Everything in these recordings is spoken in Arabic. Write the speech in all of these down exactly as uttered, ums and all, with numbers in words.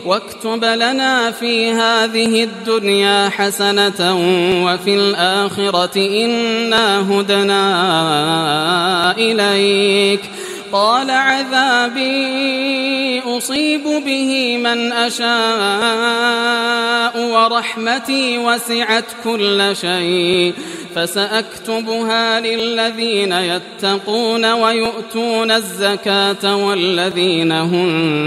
واكتب لنا في هذه الدنيا حسنة وفي الآخرة إنا هدنا إليك. قال عذابي أصيب به من أشاء ورحمتي وسعت كل شيء فسأكتبها للذين يتقون ويؤتون الزكاة والذين هم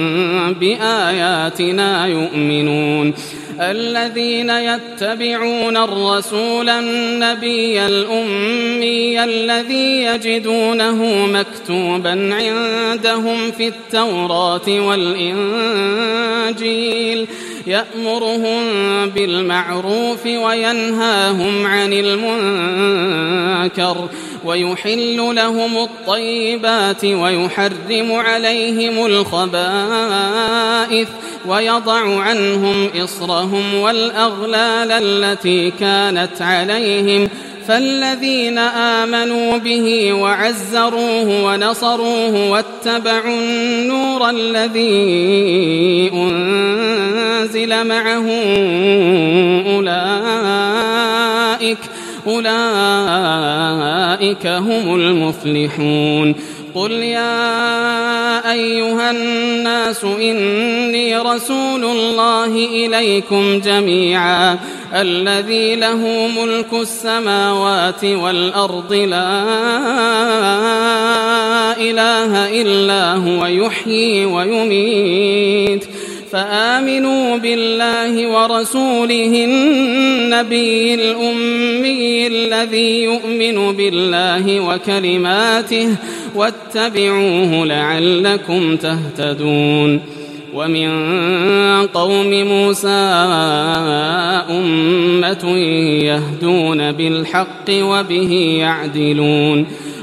بآياتنا يؤمنون. الذين يتبعون الرسول النبي الأمي الذي يجدونه مكتوبا عندهم في التوراة والإنجيل يأمرهم بالمعروف وينهاهم عن المنكر ويحل لهم الطيبات ويحرم عليهم الخبائث ويضع عنهم إصرهم والأغلال التي كانت عليهم. فالذين آمنوا به وعزروه ونصروه واتبعوا النور الذي أنزل معه أولئك أولئك هم المفلحون. قل يا أيها الناس إني رسول الله إليكم جميعا الذي له ملك السماوات والأرض لا إله إلا هو يحيي ويميت فآمنوا بالله ورسوله النبي الأمي الذي يؤمن بالله وكلماته واتبعوه لعلكم تهتدون. ومن قوم موسى أمة يهدون بالحق وبه يعدلون.